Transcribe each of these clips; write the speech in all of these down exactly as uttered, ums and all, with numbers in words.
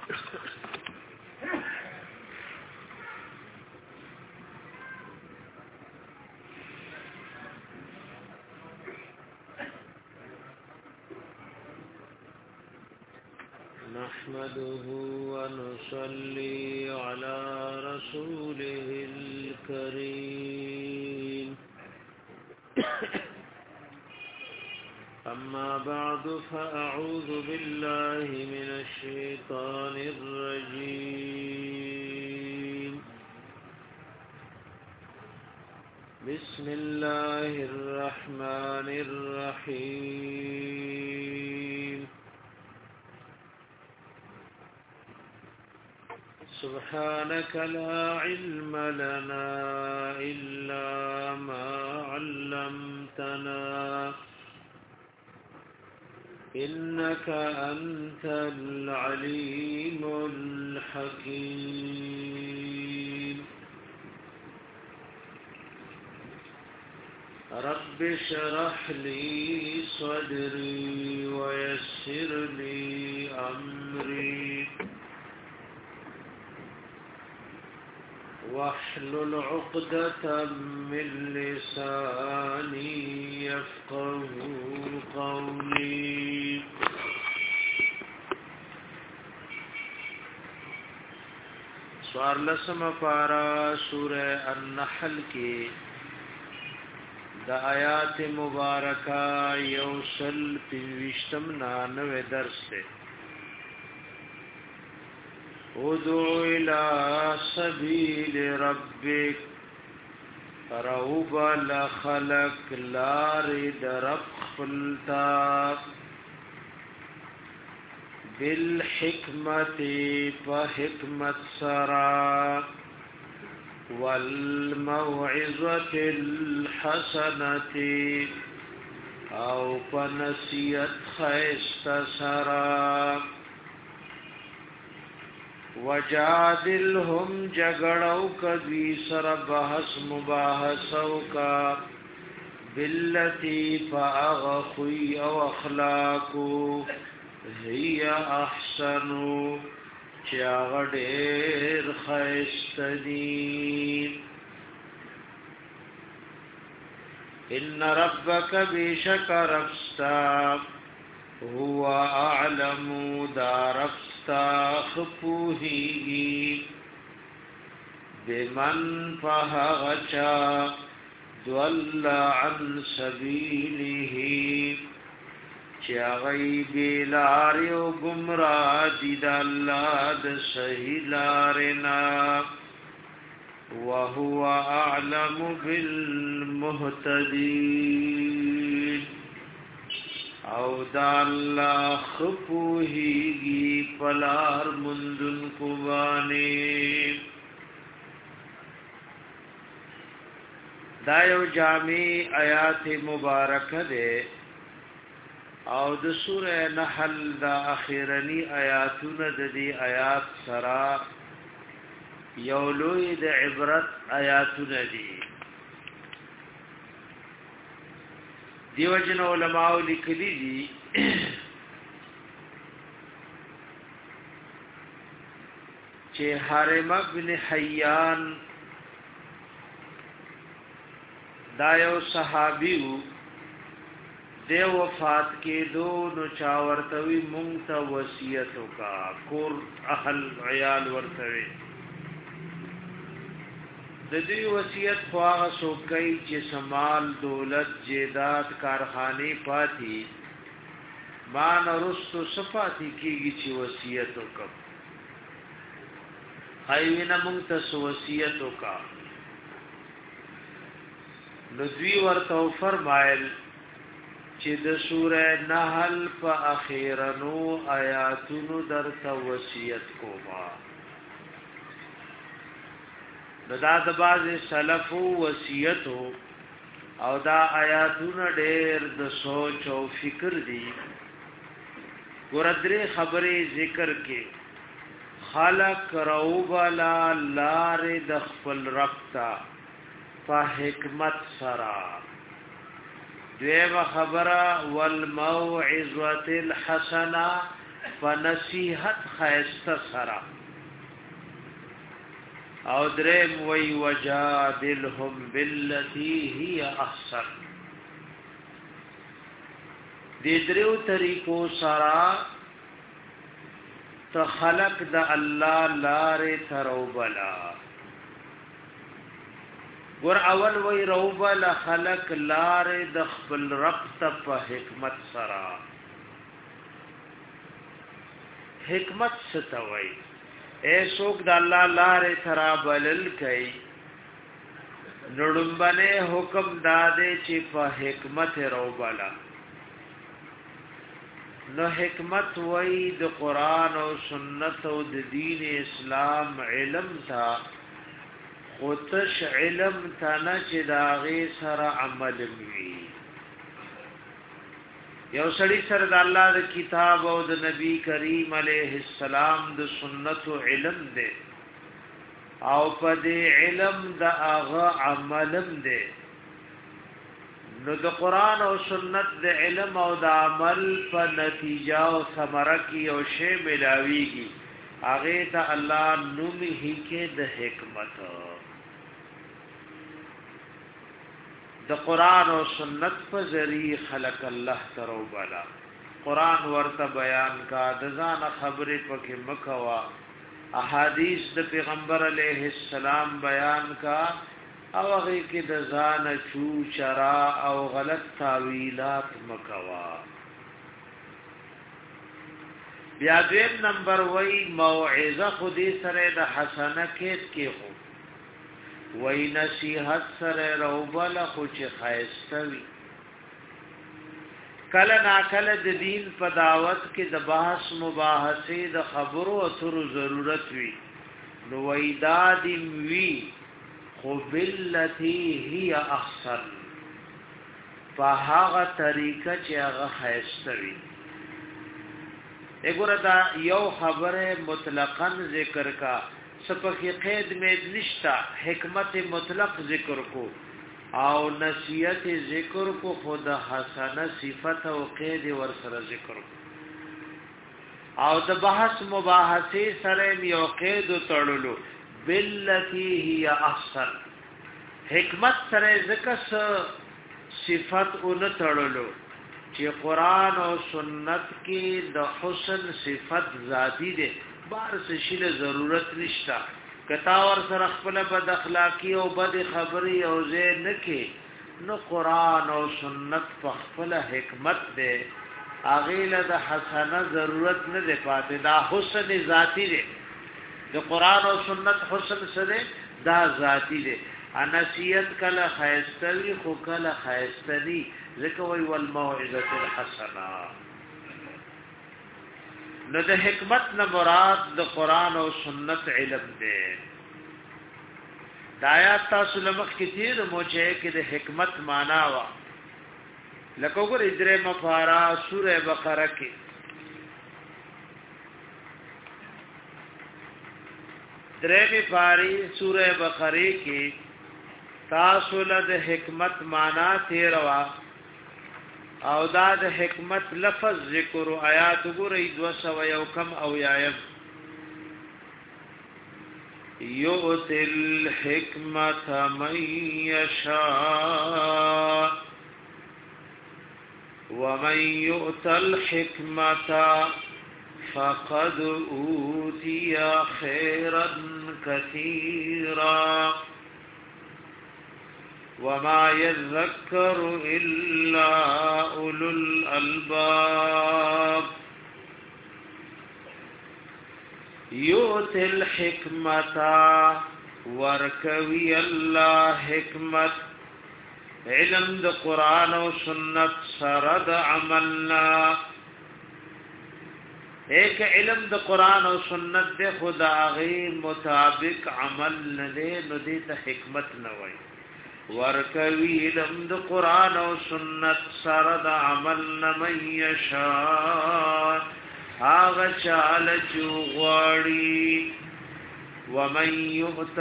نحمده ونصلي على رسوله الكريم أما بعد فأعوذ بالله من الشيطان الرجيم بسم الله الرحمن الرحيم سبحانك لا علم لنا إلا ما علمتنا إنك أنت العليم الحكيم رب اشرح لي صدري ويسر لي أمري واحلل عقدة من لساني يفقه قولي سوار لسم پارا سورہ النحل کی دا آیات مبارکہ یوسل پنوشتم نانوے درس سے ادعو الى سبیل ربک روب لخلق لار درب خلتا بالحکمت فحکمت سرا والموعظة الحسنة او پنسیت خیست سرا وجادلهم جگڑو کدوی سر بحث مباحثو کا باللتی فاغخوی او اخلاقو هی احسنو چاغدیر خیستدین ان ربک بیشک ربستا هو اعلم دا ربستا خپوهیگی بمن فهغچا دول عن سبیله چا غیبی لاری و گمرا دید اللہ دا صحیح لارنا وهو اعلم بالمهتدین او دا اللہ خپوهیگی پلار مندن کبانی دا یو جامع آیات مبارک دے او د سورہ نحل دا اخیرنی آیاتون د دی آیات سرا یولوی د عبرت آیاتون دی دیو جن علماء لکلی دی چه حرم ابن حیان دا یو صحابیو دی وفات کې دو نو چا ورتوي مونږ ته وصیت وکا کور اهل عیال ورتوي د دې وصیت خو هغه څوکۍ چې سمال دولت جیدات کارخانه پاتې ما نرستو صفاتی کېږي چې وصیت وکم ایوینا مونږ ته وصیت وکا نو دوی ورته فرمایل چې د سورې نحل په اخیرنو آیاتونو درته وصیت کوما دا د باز سلف وصیت او دا آیاتونه ډېر د سوچ او فکر دي ګوردري خبرې ذکر کې خلق روبلا لار د خپل رب تا په حکمت سرا دیمه خبره والموعظه الحسنه فنصیحت خیست سرا او درم وی وجادلهم باللتی هی احسن دی دریو طریقو سرا تخلق د الله لار تروبلا ور اول وی روبلا خلق لار د خپل رب ته په حکمت سرا حکمت ستوي اے سوک د الله لار ترابلل کئ نړمبنه حکم داده چې په حکمت روبلا نو حکمت وای د قران او سنت او د دین اسلام علم تا خودش علم تا نه چې داغه سره عمل وی یو سړی سره د الله د کتاب او د نبی کریم علیه السلام د سنت او علم دی او په دې علم د هغه عملم دی نو د قران او سنت د علم او د عمل په نتیجه او ثمره کې او شی ملاويږي هغه ته الله نوم هي کې د حکمت د قران او سنت په ذریعہ خلق الله ترو بالا قران ورته بیان کا د ځان خبرې پکې مکوا احادیث د پیغمبر علیه السلام بیان کا او هغه کې د ځان چو چرا او غلط تاویلات مکوا بیا دیم نمبر وای موعظه خودی سره د حسنه کې کې خو وای نصیحت سره روبل خو چې خایستوي کله نا کله د دین په دعوت کې د بحث مباحثه د خبرو اترو ضرورت وي نو وای دادم وی خو باللتی هی احسن فهغه طریقه چې هغه خیستوي وګوره دا یو خبره مطلقاً ذکر کا سپکی قید میں نشتا حکمت مطلق ذکر کو او نصیحت ذکر کو خود حسنه صفت او قید ور سره ذکر کو او د بحث مباحثه سره یو قید تړلو باللتی هی احسن حکمت سره ذکر صفت اون تړلو چې قران او سنت کې د حسن صفت ذاتی ده بار څه شي له ضرورت نشتا کتا ور سره خپل بد اخلاقی او بد خبري او زه نه کې نو قران او سنت په خپل حکمت ده اغه له د حسنه ضرورت نه ده پاتې دا حسن ذاتی ده د قران او سنت حسن سره دا ذاتی ده انسیت کله خیستوی خو کله خیستنی ذکر وی والموعظه الحسنه نو د حکمت نه مراد د قران او سنت علم ده دا آیات تاسو لمخ کثیر موچه کې د حکمت معنا وا لکه وګورئ درې مفارا سوره بقره کې درې مفاری سوره بقره کې تاسو له د حکمت معنا تیروا او دا د حکمت لفظ ذکر آیات ګورئ دو سو یو کم او یایم یؤتی الحکمت من یشاء ومن یؤت الحکمت فقد اوتی خیرا کثیرا وما يذكر إلا أولو الألباب يؤتي الحكمة وركوي الله حكمت علم د قرآن و سنت سرد عملنا ایک علم د قرآن و سنت دے خدا غی مطابق عمل ندے ندے تا حکمت نوئی ورکوی علم د قرآن و سنت سرد عمل نمن یشاء آغا چال چو غاڑی ومن یؤت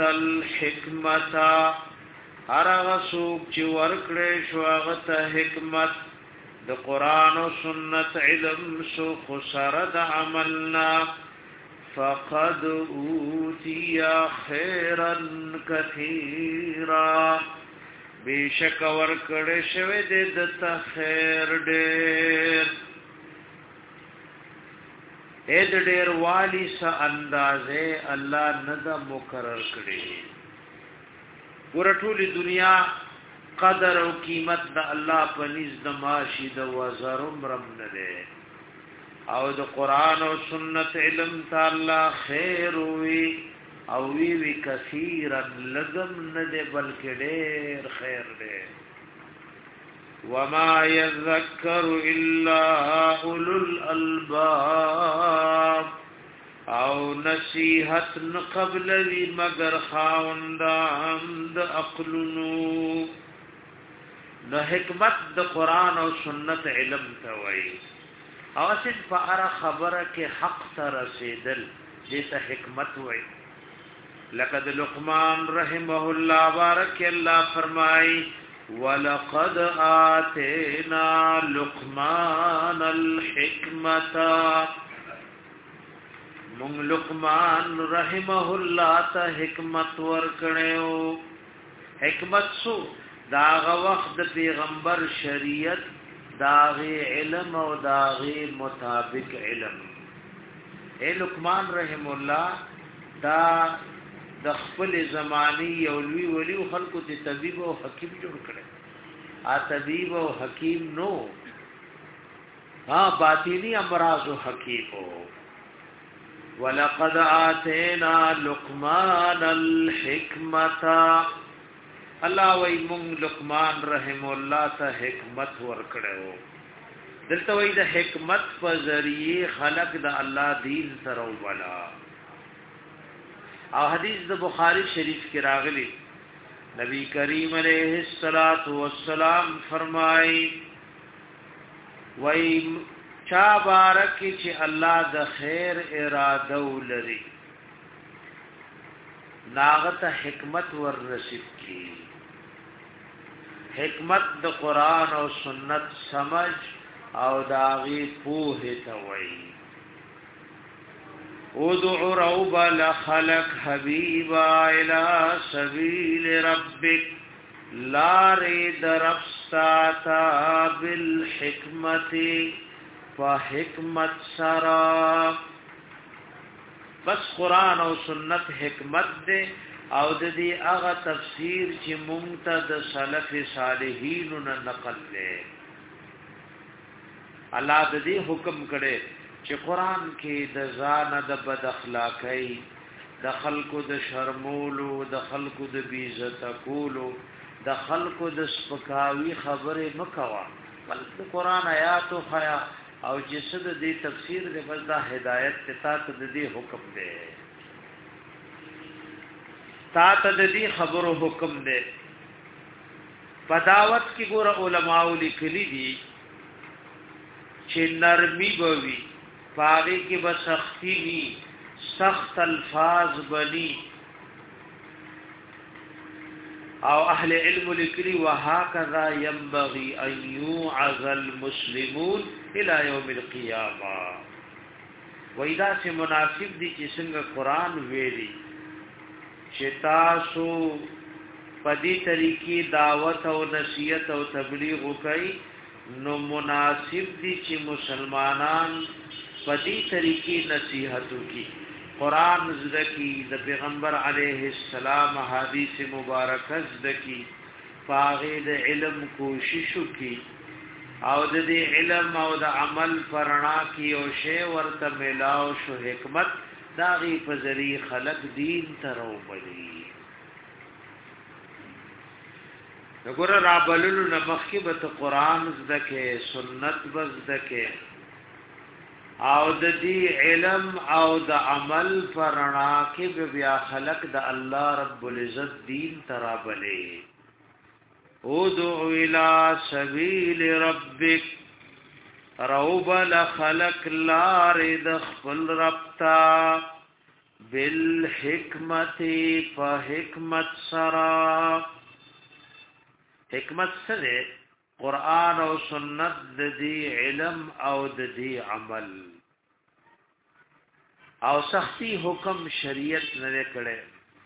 الحکمتا هر آغا سوک چو ورکڑے شو آغا تا حکمت د قران او سنت علم سو خسرد عملنا فقد اوتی خیرا کثیرا بیشک ورکړې شوی د ته خیر ډېر اې د ډېر والی س اندازې الله نه دا مقرر کړی ور ټول دنیا قدر او قیمت د الله په نس د ماشي د وزرم رم نه ده او د قران او سنت علم تعالی خیر وی او وی وی کثیر لغم نه ده بلکې ډېر خیر ده وما يذكر الا اولو الالباب او نصیحت قبل لی مگر خاوندان د عقلونو د حکمت د قران او سنت علم ته وای او اصل فار خبره کې حق ته رسیدل دې ته حکمت وای لقد لقمان رحمه الله بارک الله فرمای ولقد آتینا لقمان الحکمت من لقمان رحمه الله ته حکمت ورکړیو حکمت سو داغه وخت د پیغمبر شریعت داغه علم او داغه مطابق علم اے لقمان رحم الله دا د خپل زمانی یو لوی ولی خلکو ته طبيب او حکیم جوړ کړي ا طبيب او حکیم نو ها باطینی امراض او حکیم ولقد آتینا لقمان الحکمت الله وی مون لقمان رحم الله ته حکمت ورکړو دلته وی د حکمت په ذریعه خلق د الله دین سره ولا او حدیث د بخاری شریف کې راغلی نبی کریم علیہ الصلات والسلام فرمای وای چا بارک چې الله د خیر اراده ولري ناغت حکمت ور نصیب کی حکمت د قران او سنت سمجھ او داغي پوهه ته وای ادعو رب لخلق حبیبا الى سبیل ربک لا رید رفستاتا بالحکمت فحکمت سرا بس قرآن او سنت حکمت دے او د دې هغه تفسیر چې مونږ ته د سلف صالحین نه نقل لې الله د دې حکم کړي چې قران کې د ځان د بد اخلاقۍ د خلقو د شرمولو د خلقو د بیزت کولو د خلقو د سپکاوي خبره مکوا بلکې قران آیات او خیا او جسد دې تفسیر دې بس دا هدایت ته ته دې حکم دی تا ته دې خبرو حکم دی پداوت کې ګور علماء لیکلي دي چې نرمي بوي پاگی کی بسختی نی سخت الفاظ بنی او اهل علم لکلی وهكذا ينبغي ان يوعظ المسلمون الى يوم القيامه وإذا سے مناسب دي چې څنګه قران ویلي چې تاسو پدی طریقې دعوت او نصیحت او تبلیغ وکړي نو مناسب دي چې مسلمانان پدی طریقې نصیحتو کی قران زدکی د پیغمبر علیه السلام حدیث مبارک زدکی فاغید علم کوشش کی او د دې علم او د عمل پرنا کی او شی ورته ملاو شو حکمت داغي په ذریعہ خلق دین ترو بلی وګوره را بللو نمخکی به قران زدکه سنت بزدکه او د دې علم او د عمل پرنا کې بیا خلق د الله رب العزت دین ترابلې ادعو الى سبیل ربک روب لخلق لار د خپل ربتا بالحکمت فحکمت سرا حکمت سره قران او سنت د دې علم او د دې عمل او سختی حکم شریعت نه کړي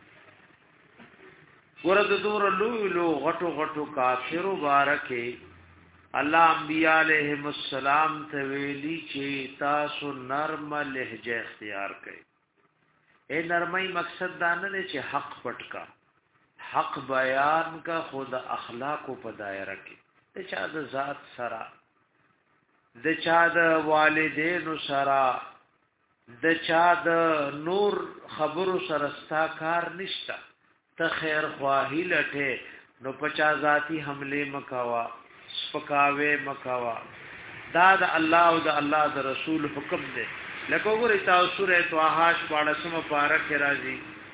ورته دور لوی لو غټو غټو کافر مبارکه الله انبیاء علیهم السلام ته ویلي چې تاسو نرم لهجه اختیار کړئ اے نرمۍ مقصد دا نه دی چې حق پټ کا حق بیان کا خود اخلاق په دایره کې د چا د ذات سره د چا د والدینو سره د چا د نور خبرو سره ستا کار نشتا ته خیر خواهی لټه نو پچا ذاتی حمله مکوا سپکاوه مکوا دا د الله او د الله د رسول حکم دی لکه وګورئ تاسو سورۃ طه شپاړسم پارک راځي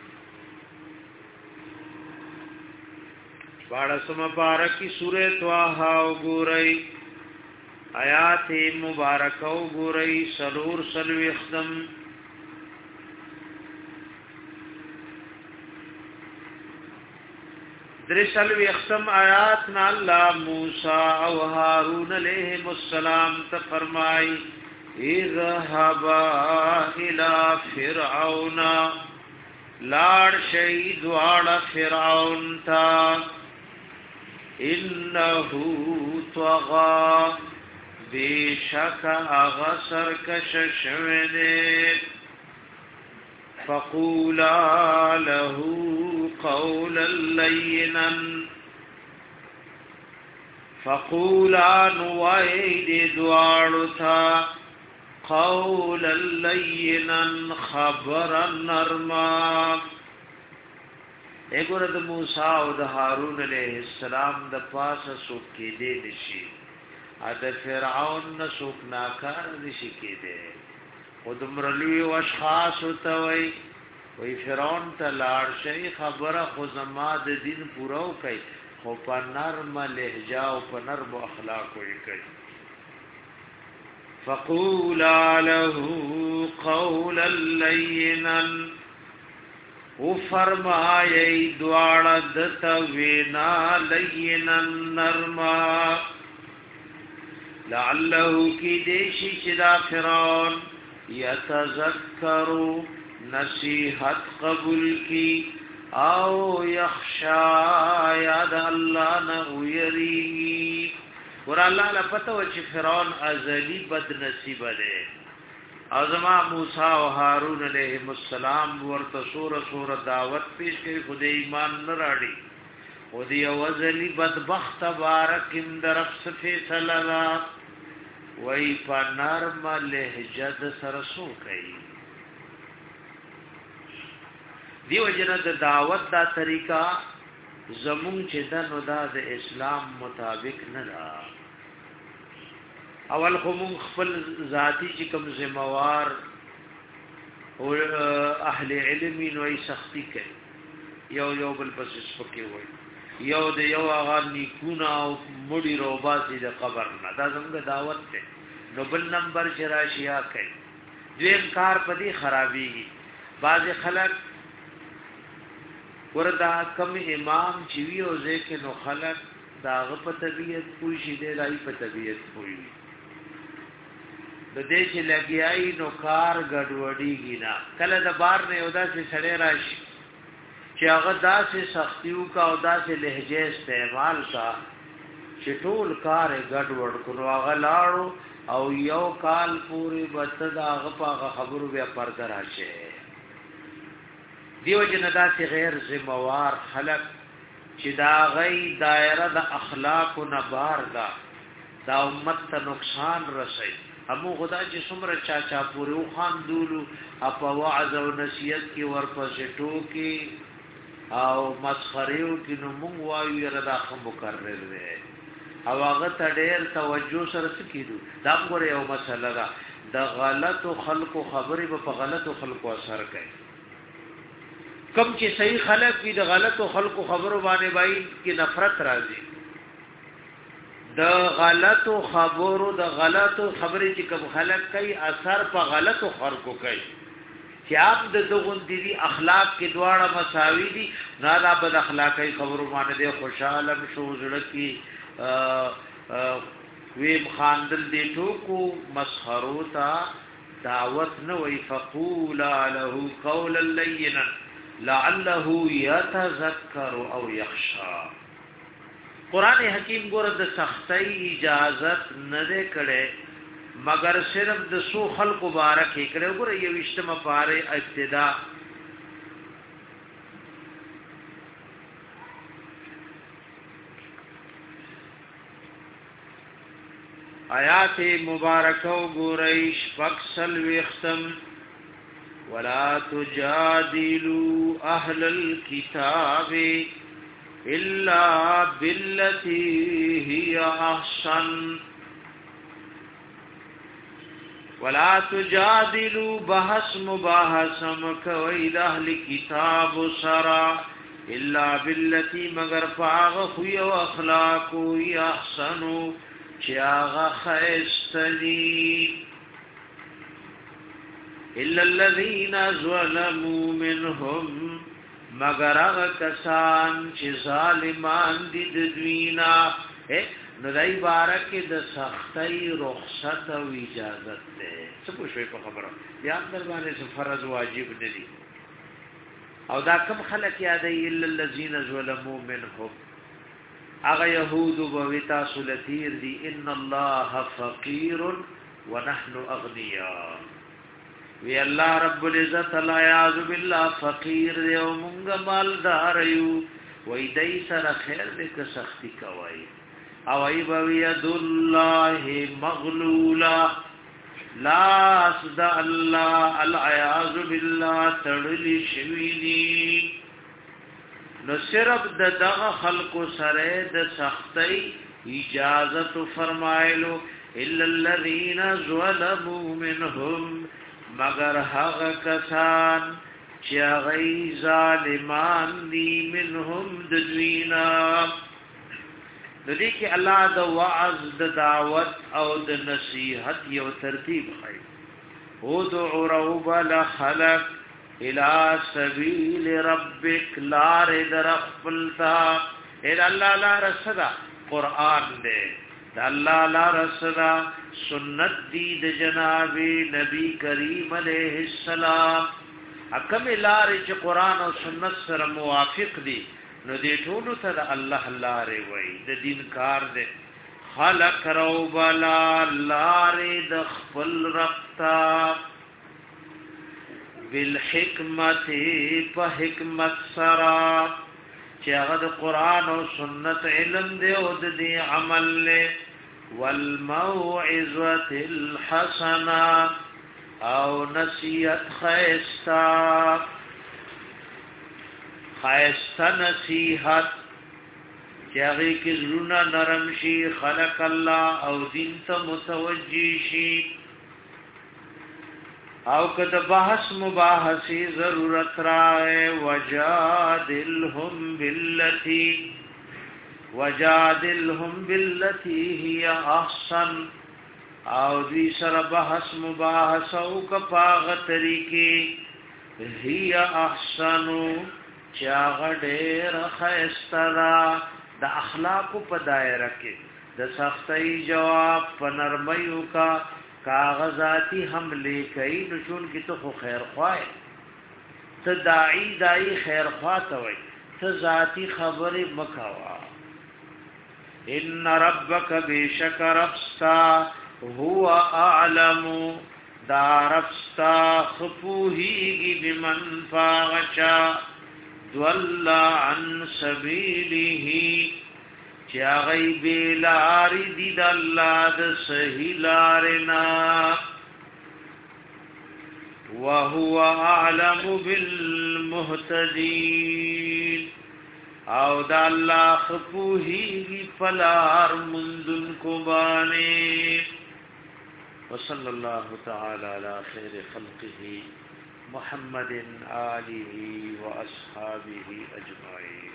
شپاړسم پارک کی سورۃ طه وګورئ آیات مبارکه وګورئ سلور سلوي ختم درسل وختم آیات نا الله موسی او هارون علیهم السلام ته فرمای اذهبا الى فرعون لار شهید والا فرعون تا انه طغى بشک اغسر کششونه فقولا له قولا لینا فقولا نوائد دوارتا قولا لینا خبرا نرما ایگو رد موسیٰ و دا حارون علیہ السلام دا پاسا سوک کی دے دشی اد فرعون نسوک ناکار دشی کی دے خود مرلوی و اشخاص ہوتاوئی وی فرعون تا لار شئی خبر خوزما د دین پوراو کئی خو پا نرم لحجاو پا نرم اخلاقوی کئی فقولا له قولا لینا او فرمائی دوارا دتا وینا لینا نرما لعلہو کی دیشی چدا فرعون یتذکرو نصیحت قبول کی او یخشا یاد اللہ نو یریگی ور اللہ لپتا وچی فرعون ازلی بد نصیب دے ازما موسیٰ و حارون علیہم السلام ورطا سور سور دعوت پیش کری خود ایمان نراڑی خودی وزلی بدبخت بارکم درف صفی صلالا وی پا نرم لحجد سرسو کئی دیو جنہ دعوت دا طریقہ زمون چې دا نو دا د اسلام مطابق نه دا اول خو مون خپل ذاتی چې کوم ذمہوار او اهل علم نوې سختی کوي یو یو بل پس سپکې وای یو د یو هغه نیکونه او مړي روباسي د قبر نه دا زموږ دعوت ده نو بل نمبر چې راشیا کوي دویم کار پدی خرابېږي بعض خلک وردا کم امام چې وی او ځکه نو خلق داغه په طبيعت پوي شي دی راي په طبيعت پوي د دې چې لګیاي نو کار ګډوډيږي نه کله د بار نه یو داسې سړی راشي چې هغه داسې سختیو کا او داسې لهجه استعمال کا چې ټول کار ګډوډ کړو هغه لاړو او یو کال پوری بتد هغه په خبرو بیا پرده راشه دیو جندا سے غیر ذمہوار خلق چې دا غي دایره د اخلاق او نبار دا دا امت ته نقصان رسي ابو خدا چې څومره چا چا پورو خان دولو اپا وعظ او نصیحت کی ورپسې ټوکی او مسخریو کې نو مونږ وایو یره دا خو مکرر دی او هغه ته ډېر توجه سره سکیدو دا موږ یو مسله ده د غلطو خلقو خبرې په غلطو خلقو اثر کوي کم چې صحیح خلق وي د غلطو خلقو خبرو باندې وای کې نفرت راځي د غلطو خبرو د غلطو خبرې چې کوم خلق کوي اثر په غلطو خلقو کوي چې اپ د دغون دي اخلاق کې دواړه مساوي دي نه دا بد اخلاقي خبرو باندې خوشاله شو زړه کې ویم خاندل دی ټوکو مسخرو تا دعوت نو وی فقولا له قولا لینا لعله يتذكر او يخشى. قران حکیم ګور د سختۍ اجازت نه ده کړي مگر صرف د سو خلق مبارک کړي. ګور یو اجتماع پاره ابتدا آیات مبارکه ګوریش فکسل وختم ولا تجادلوا اهل الكتاب الا بالتي هي احسن ولا تجادلوا بحث مباحثه کوي د اهل کتاب سرا الا بالتي مگر فاغ خو او اخلاق او احسنو چاغه خیستلی الا الذين ظلموا منهم مگر هغه کسان چې ظالمان دي د دوینا نو دای بارک د سختۍ رخصت او اجازه ده. څه پوښوي په خبره یا در باندې فرض واجب دي او دا کوم خلک یادې الا الذين ظلموا منهم اغه يهود بوتا سلتير دي ان الله فقير ونحن اغنياء. وی الله رب العزت لا يعذ بالله فقير او مونږ مالدار یو وای دای سره خیر دې که سختی کوي او ای بوی ید الله مغلولا لا اسد الله العياذ بالله تړلی شویلی. نو صرف د دغه خلق سره د سختۍ اجازت فرمایلو الا الذين ظلموا منهم مگر هغه کسان چې غي ظالمان دي منهم د دوینا. د دې کې الله د وعظ د دعوت او د نصيحت یو ترتیب خای او دعو رب لخلق الى سبيل ربك لار درخلتا الى الله لا رسدا قران دے الله لا رسدا سنت دی د جناب نبی کریم علیہ السلام حکم لار چې قران او سنت سره موافق دي نو دې ټول ته الله لارې وای د دین کار دے خلق رو بلا لار د خپل ربتا بالحکمت په حکمت سرا چې هغه د قران او سنت علم دی او د دې عمل له والموعظه الحسنه او نصیحت خیستا خیستا نصیحت چې هغه کې زړه نرم شي خلق الله او دین ته متوجي شي او کده بحث مباحثی ضرورت رائے وجادلهم باللتی وجادلهم باللتی هی احسن او دی سر بحث مباحثو کپاغ طریقی هی احسنو چاغ دیر خیسترا دا اخلاقو پا دائرہ کے دا سختی جواب پا نرمیو کا کاغذاتی حملے کئی نشون کی تو خو خیر خواہ تا داعی دائی خیر خواہ توئی تا ذاتی خبر مکوا ان ربک بیشک ربستا هو اعلم دا ربستا خپوہیگی بمن فاغچا دولا عن سبیلہی چا غیب لاری دید اللہ دا صحیح لارنا وهو اعلم بالمهتدین او دا اللہ خپوہی فلار مندن کو بانے وصلی اللہ تعالی علی خیر خلقه محمد آلہ و اصحابہ اجمعین.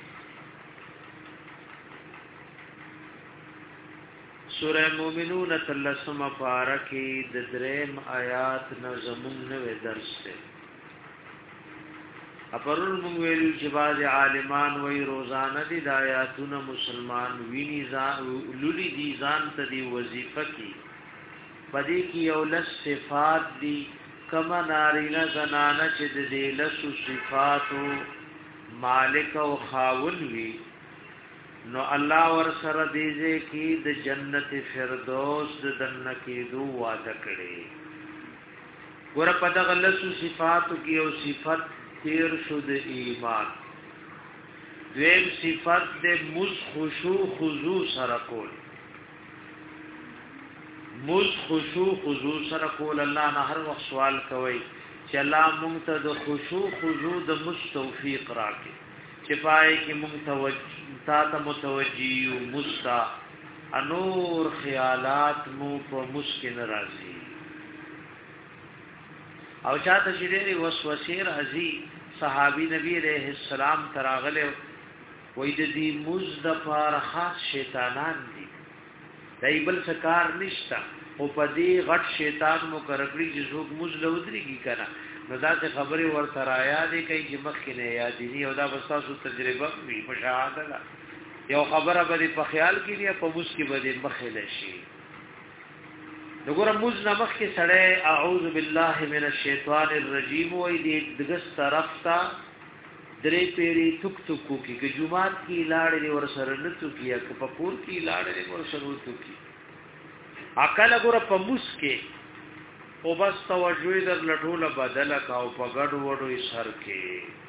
سورہ مومنون تلسم پارکی ددریم آیات نظمون نوے درس سے اپرون مونږ ویلو چې باز عالمان وای روزانه دي د آیاتونه مسلمان ویني ځان لولي دي ځان ته دی وظیفه کی پدې کې یو لس صفات دي کما نارینا زنانه چې د دې لس صفاتو مالک او خاون وی نو الله ور سره دیږي کې د جنت فردوس د دنه کې دو وعده کړي ګور په دغه لس صفاتو کې یو صفت تیر شو د ایمان دویم صفت د مز خشوع خضوع سره کول مز خشوع خضوع سره کول الله نه هر وخت سوال کوي چې الله مونږ ته د خشوع خضوع د مستوفیق راکړي چې پای کې مونږ توجه تا ته متوجي او مستا انور خیالات مو په مسکن راځي او چاته چې لري وسوسه راځي صحابي نبی عليه السلام تراغله وې د دې مزد پر خاص شیطانان دي دایبل سکار نشتا او په دې غټ شیطان مو کرکړي چې څوک مزد ودرېږي کنه نو دا څه خبره ورته رایا دي کوي چې مخکې نه یاد دي او دا بساسو تجربه وي مشاهده ده یو خبره به په خیال کې نه په موس کې به مخې لشي دغه موز نمخ کې سړی اعوذ بالله من الشیطان الرجیم وې دې دغه طرف ته درې پیری ټک ټکو کې چې جمعات کې لاړې ور سره نتو کیه که په کور کې لاړې ور سره نتو کی عقل ګور په موس کې او بس توجه در لټوله بدل کاو په ګډ وډو سر کې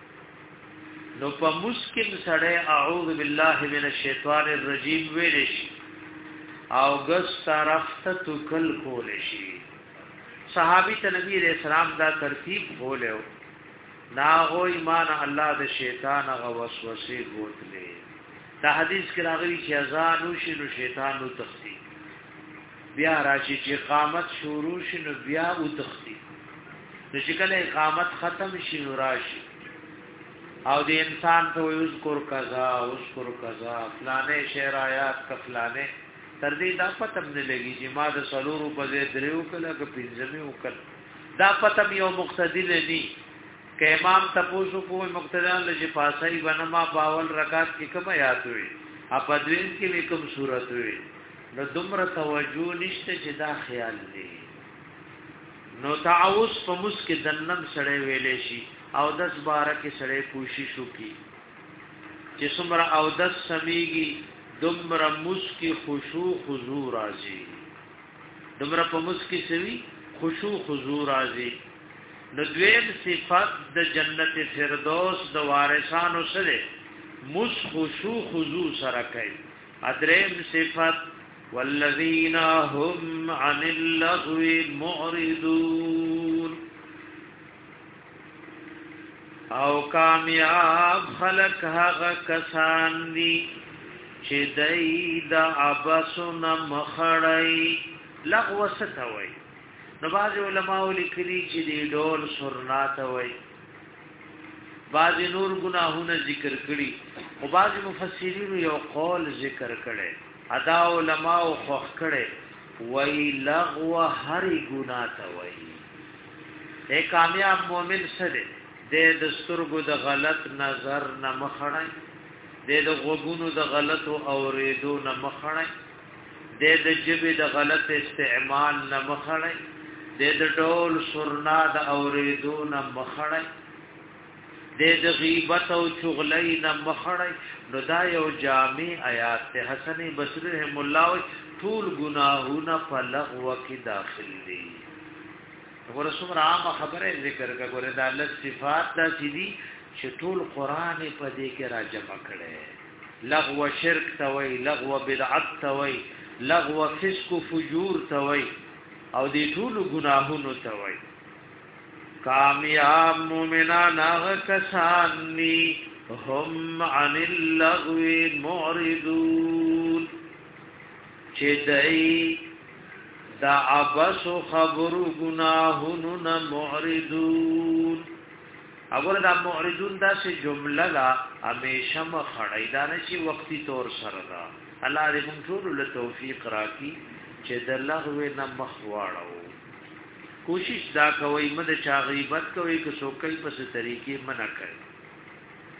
نو په موس کې سړی اعوذ بالله من الشیطان الرجیم ویل شي او ګس طرف ته توکل کول شي صحابي ته نبی رسول الله دا ترتیب بوله ناغو ایمان الله د شیطان غ وسوسه بوتله دا حدیث کې راغلی چې اذان وشي نو شیطان نو تختی بیا راشي چې اقامت شروع شي نو بیا او تختی نو چې کله اقامت ختم شي نو راشي او د انسان ته یذکر قضا اذکر قضا فلانه شعر آیات کفلانه تر دې دا پتم نه لګي چې ما د سلورو په دې دریو کله کې پنځمه وکړ دا پتم یو مقتدی لنی ک امام تاسو کوی مقتدیان لږه پاسای بنما باول رکعات کې کوم آیات وي اپ دوین کې کوم سورۃ وي نو دمر توجه نشته چې دا خیال دی نو تعوذ په مسک دنم سړې ویلې شي او دس بار کې سړې کوشش وکي چې څومره او دس سميږي دمر مسکی خشوع خضوع راځي دمر په مسکی سوي خشوع خضوع راځي نو دویم صفات د جنت فردوس د وارثانو سره مس خشوع خضوع سره کوي ادریم صفات والذین هم عن اللغو معرضون او کامیاب خلق هغه کسان دي چې دای دا اباسون مخړی لغو ستوي نو باز علماء لیکلي چې دی ډول سرنات وای باز نور گناهونه ذکر کړي او باز مفسرین یو قول ذکر کړي ادا علماء خوخ کړي وای لغو هر ګناه ته وای اے کامیاب مؤمن سره د دستورګو د غلط نظر نه مخړی د د غوګونو د غلط اوریدو نه مخړی د د جبه د غلط استعمال نه مخړی د د ډول سرنا د اوریدو نه مخړی د د غیبت او چغلی نه مخړی نو دا یو جامع آیات ته حسن بصری رحم الله ټول گناهونه په لغو کې داخل دي وګوره څومره عام خبره ذکر کړه دا الله صفات دا دي چې ټول قران په دې کې را جمع کړي لغو شرک توي لغو بدعت توي لغو فسق فجور توي او دې ټول گناهونو توي کامیاب مومنان هغه کسان دي هم عن اللغو معرضون چې دای دا عبس خبرو گناهونو نه معرضون اگر دا معرضون دا سه جمله لا همیشه مخړی دا نه چې وختي طور سره دا الله دې موږ ټول له توفیق راکړي چې د لغو نه مخ واړو کوشش دا کوي مده چا غیبت کوي که څوک په څه طریقې منع کوي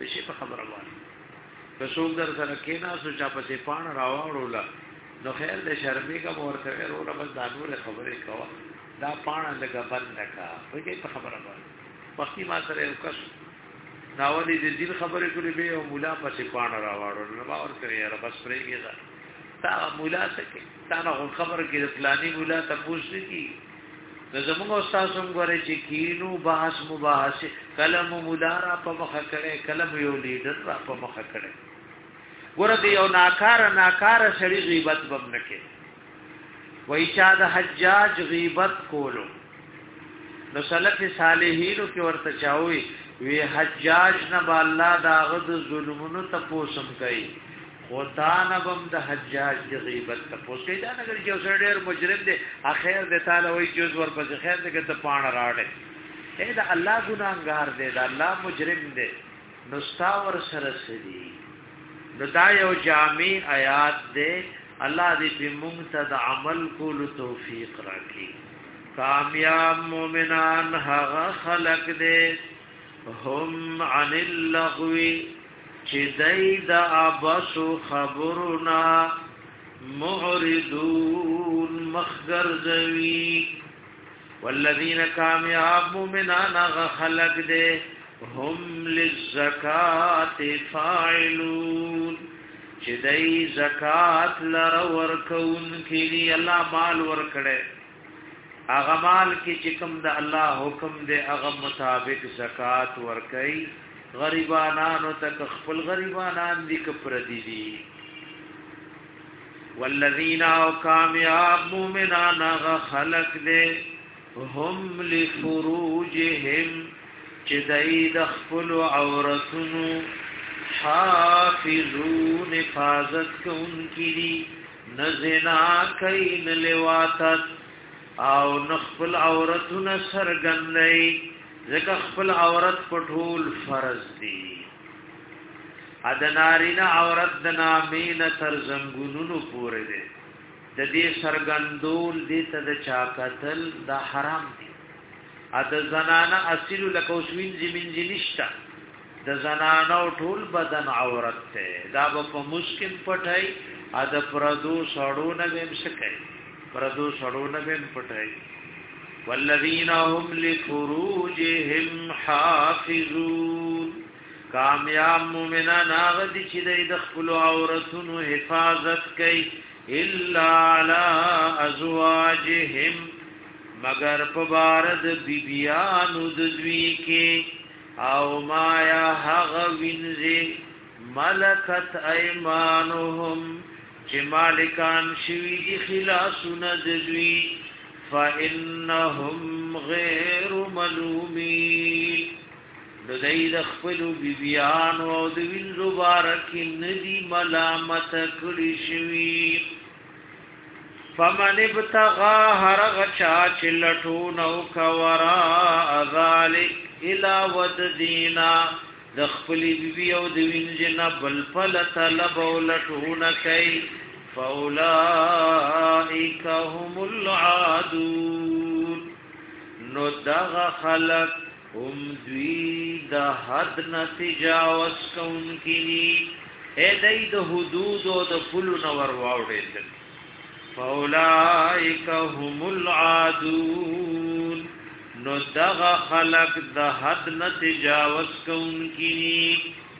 د شي په خبره وایي که څوک در سره کېنا سو چا پسې پان راوړولا نو خیر د شرمې کا ورته وروره بس دانور خبرې کوا دا پان لګا بند نکا په دې په خبره وایي وختي ما سره یو کس ناولې د دې خبرې کولې به او مولا پسې پان راوړل نو باور کوي را بس پرېږي دا تا مولا سکه تا نو خبر کې د فلاني مولا ته پوښتنه کی د زموږ استاد څنګه غواړي چې کینو بحث مباحثه کلم مدارا په مخه کړي کلم یو لیډر را په مخه کړي ورته یو ناکار ناکار سړي غیبت بم نکي وای چا د حجاج غیبت کولو نو سلف صالحینو کې ورته چاوي وی حجاج نه بالله دا غد ظلمونو ته پوسم کوي وطانا بم د حجاج د غیبت ته پوسې دا نه چې اوس ډېر مجرم دی اخر د تعالی وای جز ور پس خیر دې ته پان راړې اې دا الله ګناهګار دی دا الله مجرم دی نو ستاور سره سدي نو دا یو جامع آیات دی الله دې په موږ ته د عمل کولو توفیق راکړي کامیاب مؤمنان هغه خلق دی هم عن اللغو چې دای دا ابسو خبرنا معرضون مخغرزوی والذین کامیاب مومنان خلق دے هم للزکات فاعلون چې دای زکات لر ورکون کلی الله مال ورکړي هغه مال کې چې کوم د الله حکم دی هغه مطابق زکات ورکړي غریبانانو تک خپل غریبانان دي کفر دي دي والذین او کامیاب مومنان غ خلق دے هم لفروجهم چې دای د خپل عورتونو حافظون حفاظت کوونکي دي نزنا کین لواتت او نخپل عورتونو سرګندای زکه خپل عورت پټول فرض دي ادنارینا عورت د نامین تر زنګونونو پورې دي د دې سرګندول دي ته د چا قتل دا حرام دي اد زنانه اصل لکوسوین زمین جنشتا د زنانه ټول بدن عورت ته دا په مشکل پټای اد پردو سړو نه ویم سکے پردو سړو نه ویم پټای والذین هم لفروجهم حافظون کامیاب مومنان هغه دي چې د خپل عورتونو حفاظت کوي الا علی ازواجهم مگر په بارد بیبیانو د دوی کې او ما یا هغه وینځي ملکت ایمانهم چې مالکان شوی دي خلاصونه د دوی فإنهم غير ملومين لدی د خپل بیبیان او د وین مبارک ندی ملامت کړي شوی فمن ابتغى هرغ چا چلټو نو کورا ذلك الى وددینا د خپل بیبی او د وین جنا بل فل طلب ولټونه کوي فاولائک هم العادون نو دغ خلق هم دوی دا حد نتجاوز کون کینی اے دای د حدود او د پلو نور واوړل فاولائک هم العادون نو دغ خلق دا حد نتجاوز کون کینی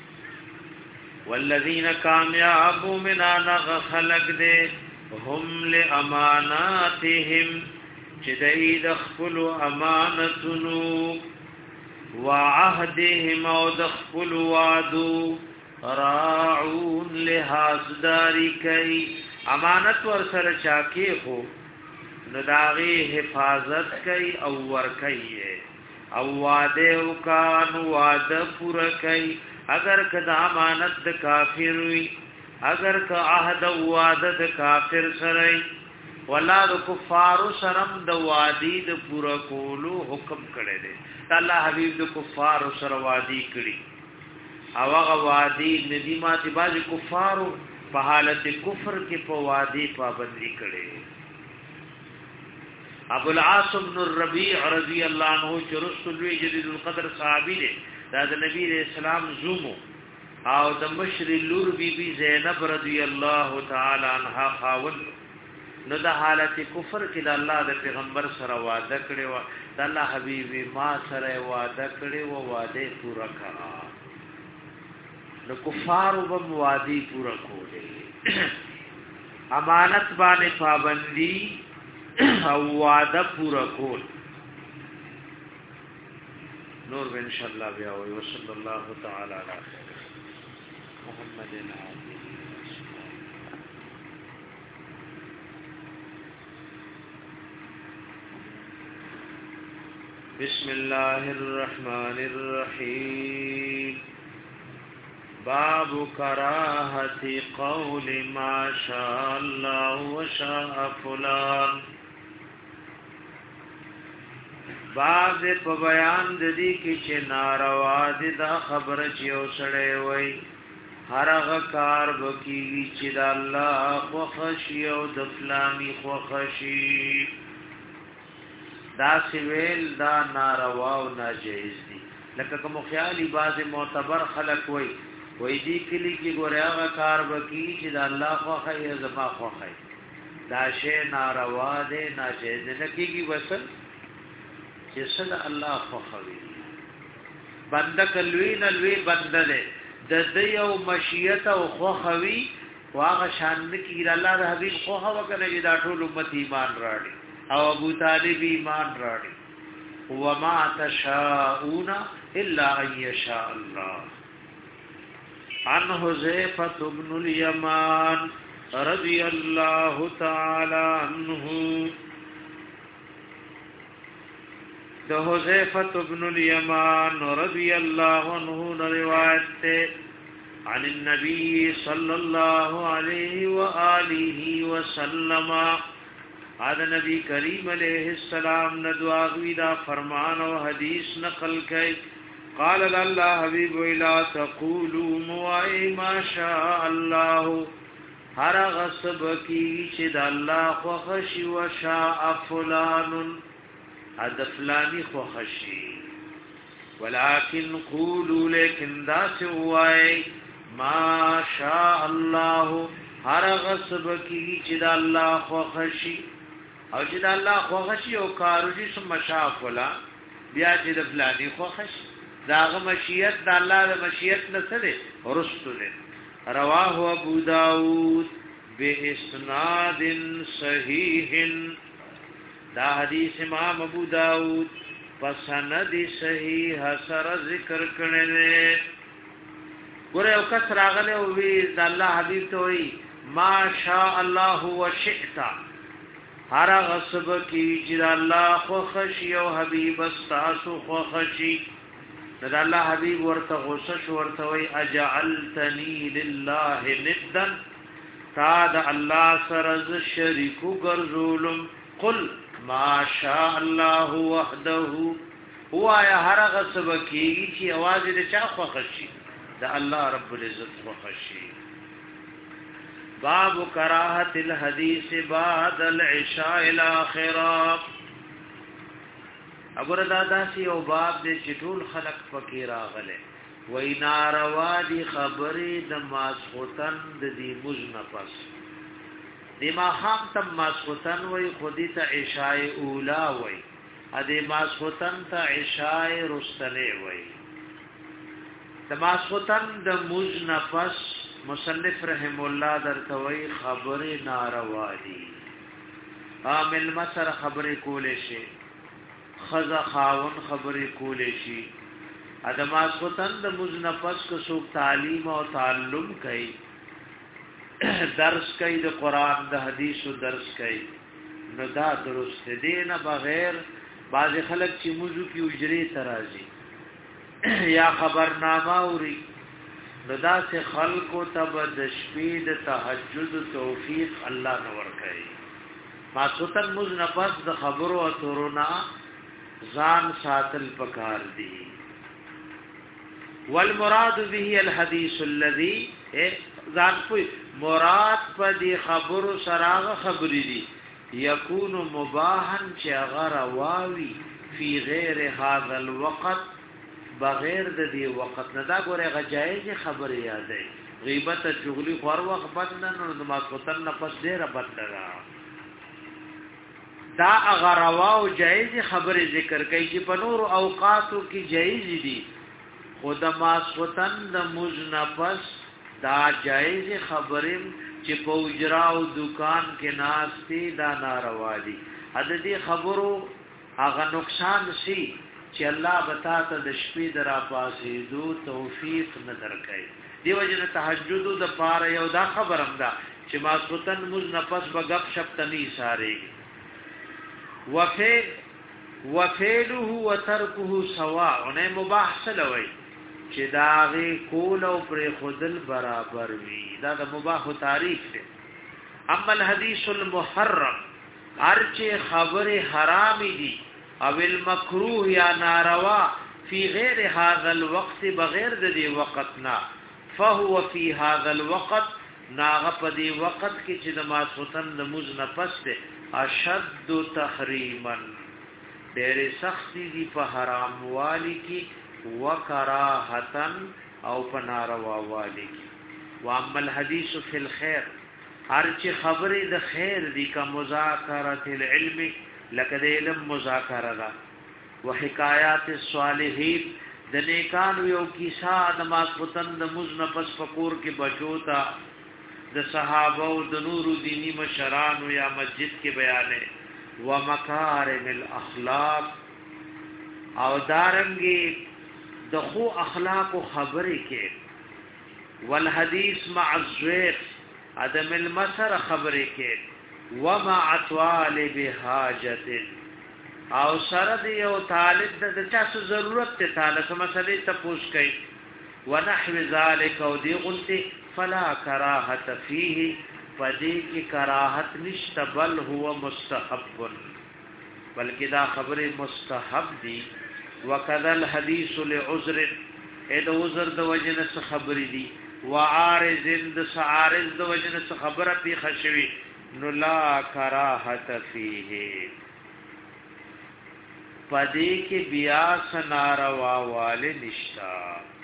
والذین کامیاب منان خلق دے هم لاماناتهم چدئی دخل امانتنو وعهدهم او دخل وعدو راعون لحاظ داری کئی امانت ور سر چاکی خو نداغی حفاظت کئی او ور کئی او وعده وکان وعده پورا کئی اگر کدا امانت د کافر وی اگر کا عہد او وعده د کافر سره ولا د کفار سرم د وادي د پورا کولو حکم کړي دي الله حبيب د کفار سره وادي کړي او هغه وادي ندی ماته باز کفار په حالت کفر کې په وادي پابندي کړي ابو العاص بن الربيع رضی الله عنه چې رسول جدید القدر صحابي دی دا د نبی رسول الله زومو او د مشر لور بی بی زینب رضی الله تعالی عنها خاون نو د حالت کفر کې د الله د پیغمبر سره وعده کړی و د الله حبیب ما سره وعده کړی و وعده پورا کړه نو کفار وب وعده پورا کړي امانت باندې پابندي او وعده پورا کول نور ان شاء الله بیا وي وصلی الله تعالی علی محمد علیه بسم الله الرحمن الرحيم باب كراهة قول ما شاء الله وشاء فلان باب په بیان د دې کې چې ناروا دي دا خبره چې اوسړې وای هرغه کار وکي چې د الله خو خشي او د فلاني خو خشي دا سویل دا ناروا او ناجیز دي لکه کوم خیالي باز معتبر خلق وای وای دې کلی کې ګورهغه کار وکي چې د الله خو خي زما خو خي دا شی ناروا دي ناجیز نه کیږي وسل چې صد الله خو خوي بنده کلوی نلوی بنده ده د دې او مشیت او خو خوي واغه شان کې الله د حبيب خو هوا کنه چې دا ټول امت ایمان راړي او ابو طالب ایمان راړي وما تشاءون الا ان يشاء الله عن حذيفة بن اليمان رضي الله تعالى عنه ده حذيفة بن اليمان رضي الله عنه روایت عن النبي صلى الله عليه وآله وسلم هذا نبی کریم علیہ السلام ندواغوی دا فرمان و حدیث نقل کئی قال اللہ حبیب لا تقولوا موائی ما شاء اللہ ہر غصب کی چد اللہ خوخشی و شاء فلان اد فلانی خوخشی ولیکن قولوا لیکن دا سوائی ما شاء اللہ ہر غصب کی چد اللہ خوخشی او چې د الله خوښي او کاروږي ثم شاف ولا بیا چې د فلاني خوښي داغه مشیت د الله د مشیت نه سره ورستو ده رواه ابو داود باسناد صحیح دا حدیث امام ابو داود پسند صحیح سره ذکر کړل ګوره او کس راغله او وی د الله حبیب ته وی ما شاء الله وشئت هر غصب کی چې الله خو خشي او حبيب استاسو خو خشي دا الله حبيب ورته غوسه ورته وي اجعلتني لله ندا تا دا الله سره شریکو ګرځولم قل ما شاء الله وحده هو يا هر غصب کی چې आवाज دې چا خو خشي دا الله رب العزت خو خشي باب کراهت الحدیث بعد العشاء الاخره اگر دادا سی او باب دې چټول خلق فقیر راغله وای ناروا دي خبرې د ماسختن د دې مزنفس د ما هم تم ماسختن وای خودی ته عشاء اولا وای ا دې ماسختن ته عشاء رستنه وای د ماسختن د مزنفس مصنف رحم الله درتوي خبر ناروا دي عامل مسر خبر کولې شي خزا خاون خبر کولې شي ادمه سوتن د مزنفس کو سوق تعلیم او تعلم کوي درس کوي د قران د حدیثو درس کوي نو دا درست دي نه بغیر بعض خلک چې موضوع کی اجري ترازی یا خبرنامه اوري ندا سے خلق و تب د شپې د تهجد توفیق الله نور کوي ما سوتن مز نفس د خبرو اترونا ځان ساتل پکار دي والمراد به الحديث الذي ځان کوئی مراد په دې خبرو سراغ خبرې دي یکون مباحا چې غیر واوی فی غیر هذا الوقت بغیر د دې وخت نه دا ګوره غجایز خبره یادې غیبت چغلی خور وخت بدن نو د ماسوتن نه پس ډیره بدل دا اگر روا او جایز خبره ذکر کوي چې په نور اوقاتو کې جایز دي خود ماسوتن د مزنفس دا جایز خبره چې په اجرا او دکان کې ناشتي دا ناروا دي عددي خبرو هغه نقصان شي چې الله بتا ته د شپې درا پاسې دو توفیق نه درکړي دیو جن تهجد د پاره یو دا خبرم دا چې ما سوتن مز نفس بغب شپ تنی ساره وفعل وفعله وتركه سواء نه مباح سلوي چې داغه کول او پر خودل برابر وي دا د مباح تعریف دی اما الحديث المحرم ارچه خبره حرام دي او المکروه یا ناروا فی غیر هذا الوقت بغیر د دې وقتنا فهو فی هذا الوقت ناغه په دې وخت کې چې د ماسوتن د مز نفس ته اشد تحریما ډېر سختی دي په حرام والی کې وکراهتن او په ناروا والی کې واما الحديث فی الخير هر چې خبره د خیر دي کا مذاکره العلم لکه د علم مذاکره ده وحکایات الصالحین د نیکانو یو کیسه د ماسوتن د مزنفس فقور کې بچوتا د صحابه او د نور دینی مشرانو یا مسجد کې بیانې ومکارم الاخلاق او دارنګي د خو اخلاق خبرې کې والحدیث مع الزویق عدم المسر خبرې کې وما اطالب حاجت او سره دی او طالب د چا څه ضرورت ته طالب مسلې ته پوښ کوي ونحو ذلك او دی غلطي فلا کراهت فيه پدې کې کراهت نشته بل هو مستحب بلکې دا خبره مستحب دي وکذا الحديث لعذر اې د عذر د وجنه څه خبرې دي وعارض د سعارض د وجنه څه خبره پی خشوي نو لا کراهت فيه پدې کې بیا سناروا والے نشتا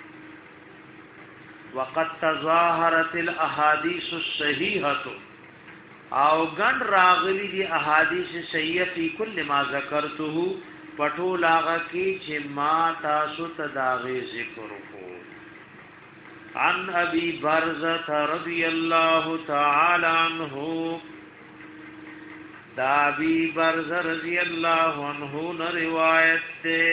وقد تظاهرت الاحاديث الصحيحه او غن راغلي دي احاديث صحيحه په کل ما ذکرته پټو لاغه کې چې ما تاسو ته داغه ذکر کو عن ابي برزه رضي الله تعالى عنه دا ابي برزه رضي الله عنه نے روایت ده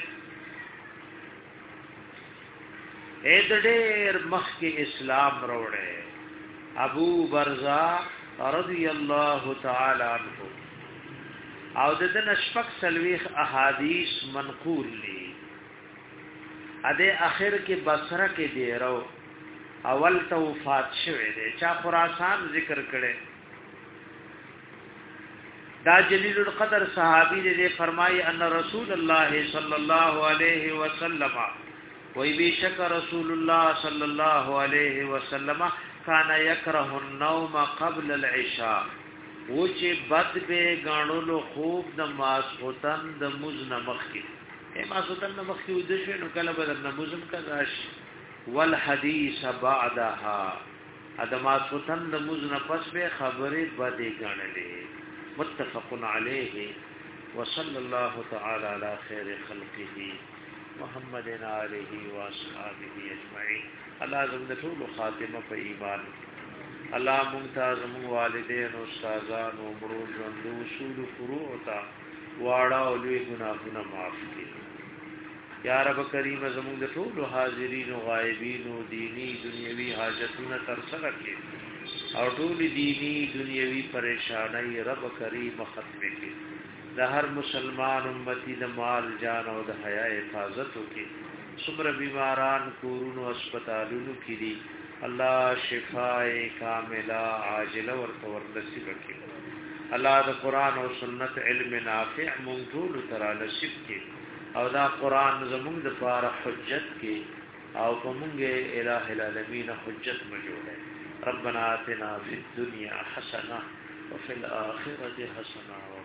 اې ډېر مخکې اسلام وروړي ابو برزه رضی الله تعالی عنہ او د نشفق سلويخ احادیث منقول دي اده اخر کې بصره کې دیرو اول ته وفات شوه دي چا خراسان ذکر کړي دا جلیل القدر صحابی دې فرمایي ان رسول الله صلی الله علیه وسلم وی بیشک رسول الله صلی الله علیه وسلم کان یکره النوم قبل العشاء و چې بد به غاڼو خوب د ماسوتن د مزن مخکی اے ماسوتن مخکی ود شي نو کله بدل د مزن کذاش والحديث بعدها ادم ماسوتن د مزن پس به خبره بده غاڼلې متفق علیه وصلی الله تعالی علی خیر خلقه محمد علیه و اصحابہ اجمعین الله زموږ ټول خاتمه په ایمان الله ممتاز مو والدین او استادان او مرو ژوند اصول فروع تا واړه او لوی ګناهونه معاف کړي یا رب کریم زموږ ټول حاضرین او غایبین او دینی دنیوي حاجتونه تر سره کړي او ټول دینی دنیوي پریشانای رب کریم ختم کړي د هر مسلمان امتی د مال جان او د حیا حفاظت وکړي څومره بیماران کورونو هسپتالونو کې دي الله شفاء کامله عاجله ورته ورنصیب کړي الله د قران او سنت علم نافع مونږ ټول تر نصیب کړي او دا قران زموږ د لپاره حجت کې او کومګه الٰه العالمین حجت موجوده ربنا آتنا فی الدنيا حسنه وفي الاخره حسنه